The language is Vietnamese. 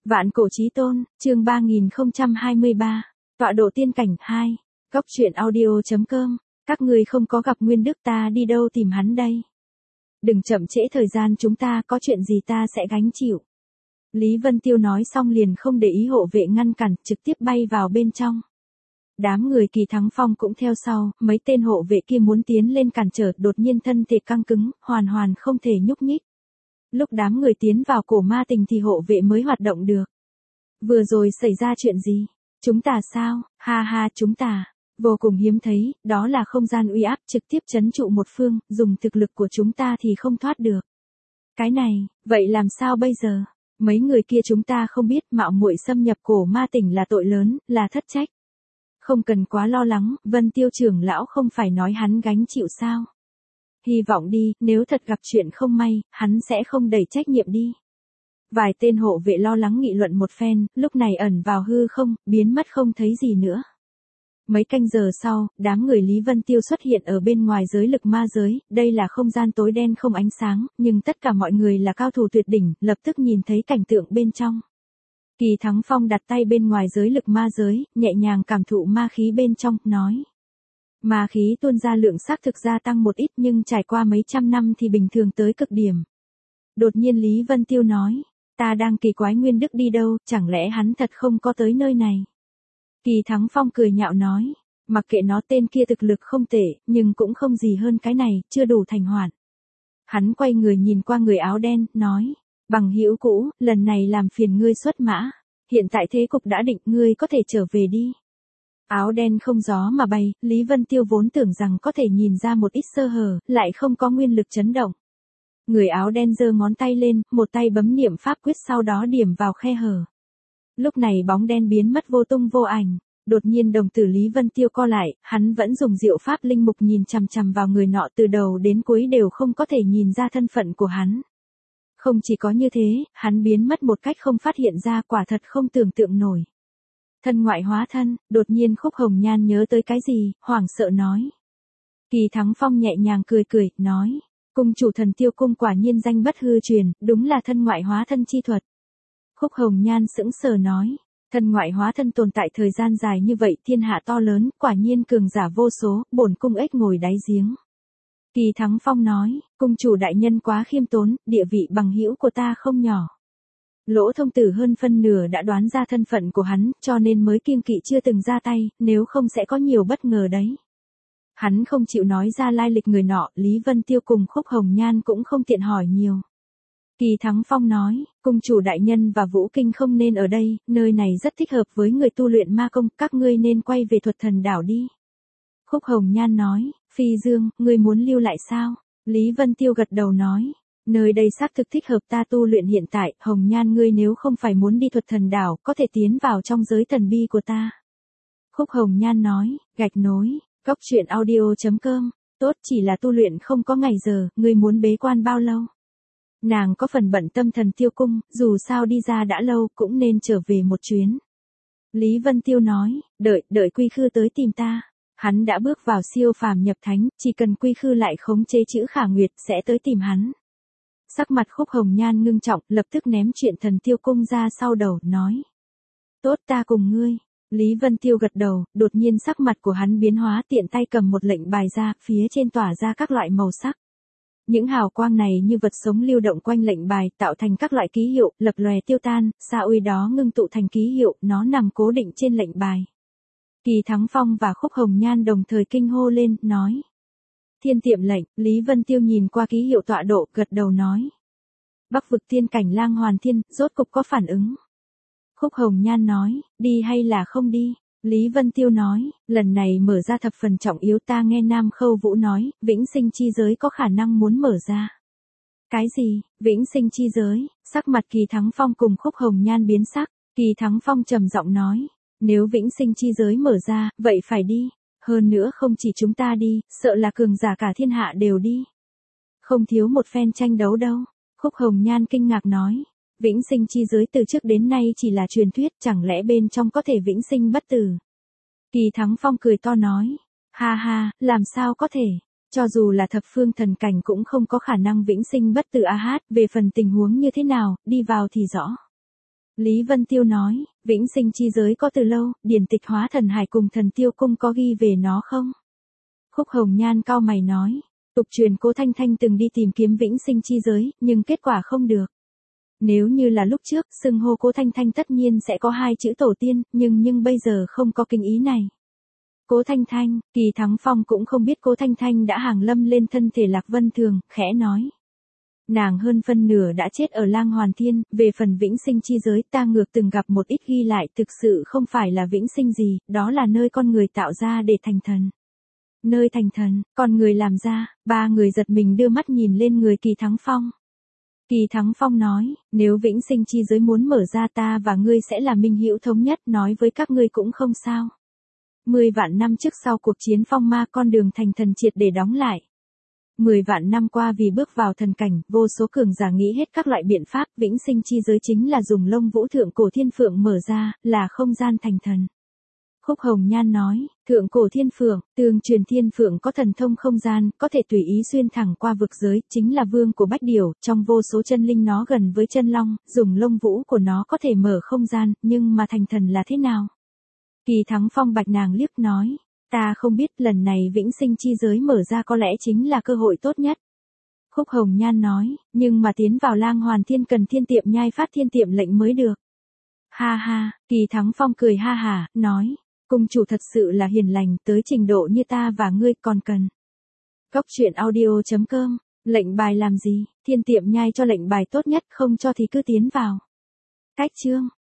Vạn cổ chí tôn, chương 3023, tọa độ tiên cảnh 2, góc truyện audio.com, các ngươi không có gặp Nguyên Đức ta đi đâu tìm hắn đây. Đừng chậm trễ thời gian chúng ta, có chuyện gì ta sẽ gánh chịu. Lý Vân Tiêu nói xong liền không để ý hộ vệ ngăn cản, trực tiếp bay vào bên trong. Đám người Kỳ Thắng Phong cũng theo sau, mấy tên hộ vệ kia muốn tiến lên cản trở, đột nhiên thân thể căng cứng, hoàn không thể nhúc nhích. Lúc đám người tiến vào cổ ma tình thì hộ vệ mới hoạt động được. Vừa rồi xảy ra chuyện gì? Chúng ta sao? Ha ha, chúng ta. Vô cùng hiếm thấy, đó là không gian uy áp trực tiếp trấn trụ một phương, dùng thực lực của chúng ta thì không thoát được. Cái này, vậy làm sao bây giờ? Mấy người kia chúng ta không biết, mạo muội xâm nhập cổ ma tỉnh là tội lớn, là thất trách. Không cần quá lo lắng, Vân Tiêu trưởng lão không phải nói hắn gánh chịu sao? Hy vọng đi, nếu thật gặp chuyện không may, hắn sẽ không đẩy trách nhiệm đi. Vài tên hộ vệ lo lắng nghị luận một phen, lúc này ẩn vào hư không, biến mất không thấy gì nữa. Mấy canh giờ sau, đám người Lý Vân Tiêu xuất hiện ở bên ngoài giới lực ma giới, đây là không gian tối đen không ánh sáng, nhưng tất cả mọi người là cao thủ tuyệt đỉnh, lập tức nhìn thấy cảnh tượng bên trong. Kỳ Thắng Phong đặt tay bên ngoài giới lực ma giới, nhẹ nhàng cảm thụ ma khí bên trong, nói. Ma khí tuôn ra lượng xác thực gia tăng một ít nhưng trải qua mấy trăm năm thì bình thường tới cực điểm. Đột nhiên Lý Vân Tiêu nói, ta đang kỳ quái Nguyên Đức đi đâu, chẳng lẽ hắn thật không có tới nơi này. Kỳ Thắng Phong cười nhạo nói, mặc kệ nó, tên kia thực lực không tệ, nhưng cũng không gì hơn cái này, chưa đủ thành hoạn. Hắn quay người nhìn qua người áo đen, nói, bằng hữu cũ, lần này làm phiền ngươi xuất mã, hiện tại thế cục đã định, ngươi có thể trở về đi. Áo đen không gió mà bay, Lý Vân Tiêu vốn tưởng rằng có thể nhìn ra một ít sơ hở, lại không có nguyên lực chấn động. Người áo đen giơ ngón tay lên, một tay bấm niệm pháp quyết sau đó điểm vào khe hở. Lúc này bóng đen biến mất vô tung vô ảnh, đột nhiên đồng tử Lý Vân Tiêu co lại, hắn vẫn dùng diệu pháp linh mục nhìn chằm chằm vào người nọ, từ đầu đến cuối đều không có thể nhìn ra thân phận của hắn. Không chỉ có như thế, hắn biến mất một cách không phát hiện ra, quả thật không tưởng tượng nổi. Thân ngoại hóa thân, đột nhiên Khúc Hồng Nhan nhớ tới cái gì, hoảng sợ nói. Kỳ Thắng Phong nhẹ nhàng cười, nói, cung chủ Thần Tiêu cung quả nhiên danh bất hư truyền, đúng là thân ngoại hóa thân chi thuật. Khúc Hồng Nhan sững sờ nói, thân ngoại hóa thân tồn tại thời gian dài như vậy, thiên hạ to lớn, quả nhiên cường giả vô số, bổn cung ếch ngồi đáy giếng. Kỳ Thắng Phong nói, cung chủ đại nhân quá khiêm tốn, địa vị bằng hữu của ta không nhỏ. Lỗ Thông Tử hơn phân nửa đã đoán ra thân phận của hắn, cho nên mới kiêng kỵ chưa từng ra tay, nếu không sẽ có nhiều bất ngờ đấy. Hắn không chịu nói ra lai lịch người nọ, Lý Vân Tiêu cùng Khúc Hồng Nhan cũng không tiện hỏi nhiều. Kỳ Thắng Phong nói, cung chủ đại nhân và Vũ Kinh không nên ở đây, nơi này rất thích hợp với người tu luyện ma công, các ngươi nên quay về Thuật Thần đảo đi. Khúc Hồng Nhan nói, Phi Dương, ngươi muốn lưu lại sao? Lý Vân Tiêu gật đầu nói, nơi đây xác thực thích hợp ta tu luyện hiện tại, Hồng Nhan ngươi nếu không phải muốn đi Thuật Thần đảo, có thể tiến vào trong giới thần bi của ta. Khúc Hồng Nhan nói, gạch nối, góc truyện audio.com, tốt, chỉ là tu luyện không có ngày giờ, ngươi muốn bế quan bao lâu? Nàng có phần bận tâm Thần Tiêu cung, dù sao đi ra đã lâu, cũng nên trở về một chuyến. Lý Vân Tiêu nói, đợi Quy Khư tới tìm ta. Hắn đã bước vào siêu phàm nhập thánh, chỉ cần Quy Khư lại khống chế chữ Khả Nguyệt, sẽ tới tìm hắn. Sắc mặt Khúc Hồng Nhan ngưng trọng, lập tức ném chuyện Thần Tiêu cung ra sau đầu, nói. Tốt, ta cùng ngươi. Lý Vân Tiêu gật đầu, đột nhiên sắc mặt của hắn biến hóa, tiện tay cầm một lệnh bài ra, phía trên tỏa ra các loại màu sắc. Những hào quang này như vật sống lưu động quanh lệnh bài, tạo thành các loại ký hiệu, lập lòe tiêu tan, xa uy đó ngưng tụ thành ký hiệu, nó nằm cố định trên lệnh bài. Kỳ Thắng Phong và Khúc Hồng Nhan đồng thời kinh hô lên, nói. Thiên tiệm lệnh, Lý Vân Tiêu nhìn qua ký hiệu tọa độ, gật đầu nói. Bắc vực tiên cảnh Lang Hoàn Thiên, rốt cục có phản ứng. Khúc Hồng Nhan nói, đi hay là không đi? Lý Vân Tiêu nói, lần này mở ra thập phần trọng yếu, ta nghe Nam Khâu Vũ nói, vĩnh sinh chi giới có khả năng muốn mở ra. Cái gì, vĩnh sinh chi giới? Sắc mặt Kỳ Thắng Phong cùng Khúc Hồng Nhan biến sắc, Kỳ Thắng Phong trầm giọng nói, nếu vĩnh sinh chi giới mở ra, vậy phải đi. Hơn nữa không chỉ chúng ta đi, sợ là cường giả cả thiên hạ đều đi. Không thiếu một phen tranh đấu đâu. Khúc Hồng Nhan kinh ngạc nói. Vĩnh sinh chi giới từ trước đến nay chỉ là truyền thuyết, chẳng lẽ bên trong có thể vĩnh sinh bất tử. Kỳ Thắng Phong cười to nói. Ha ha, làm sao có thể. Cho dù là thập phương thần cảnh cũng không có khả năng vĩnh sinh bất tử a hát, về phần tình huống như thế nào, đi vào thì rõ. Lý Vân Tiêu nói, vĩnh sinh chi giới có từ lâu, điển tịch Hóa Thần Hải cùng Thần Tiêu Cung có ghi về nó không? Khúc Hồng Nhan cau mày nói, tục truyền Cố Thanh Thanh từng đi tìm kiếm vĩnh sinh chi giới, nhưng kết quả không được. Nếu như là lúc trước, xưng hô Cố Thanh Thanh tất nhiên sẽ có 2 chữ tổ tiên, nhưng bây giờ không có kinh ý này. Cố Thanh Thanh, Kỳ Thắng Phong cũng không biết Cố Thanh Thanh đã hàng lâm lên thân thể Lạc Vân Thường, khẽ nói. Nàng hơn phân nửa đã chết ở Lang Hoàn Thiên, về phần vĩnh sinh chi giới ta ngược từng gặp một ít ghi lại thực sự không phải là vĩnh sinh gì, đó là nơi con người tạo ra để thành thần. Nơi thành thần, con người làm ra, 3 người giật mình đưa mắt nhìn lên người Kỳ Thắng Phong. Kỳ Thắng Phong nói, nếu vĩnh sinh chi giới muốn mở ra ta và ngươi sẽ là minh hữu thống nhất, nói với các ngươi cũng không sao. 10 vạn năm trước sau cuộc chiến phong ma con đường thành thần triệt để đóng lại. 10 vạn năm qua vì bước vào thần cảnh, vô số cường giả nghĩ hết các loại biện pháp, vĩnh sinh chi giới chính là dùng lông vũ thượng cổ thiên phượng mở ra, là không gian thành thần. Khúc Hồng Nhan nói, thượng cổ thiên phượng, tương truyền thiên phượng có thần thông không gian, có thể tùy ý xuyên thẳng qua vực giới, chính là vương của bách điểu, trong vô số chân linh nó gần với chân long, dùng lông vũ của nó có thể mở không gian, nhưng mà thành thần là thế nào? Kỳ Thắng Phong bạch nàng liếc nói, ta không biết, lần này vĩnh sinh chi giới mở ra có lẽ chính là cơ hội tốt nhất. Khúc Hồng Nhan nói, nhưng mà tiến vào Lang Hoàn Thiên cần thiên tiệm nhai phát thiên tiệm lệnh mới được. Ha ha, Kỳ Thắng Phong cười ha hả, nói, cung chủ thật sự là hiền lành, tới trình độ như ta và ngươi còn cần. Cốc truyện audio.com, lệnh bài làm gì, thiên tiệm nhai cho lệnh bài tốt nhất, không cho thì cứ tiến vào. Cách chương.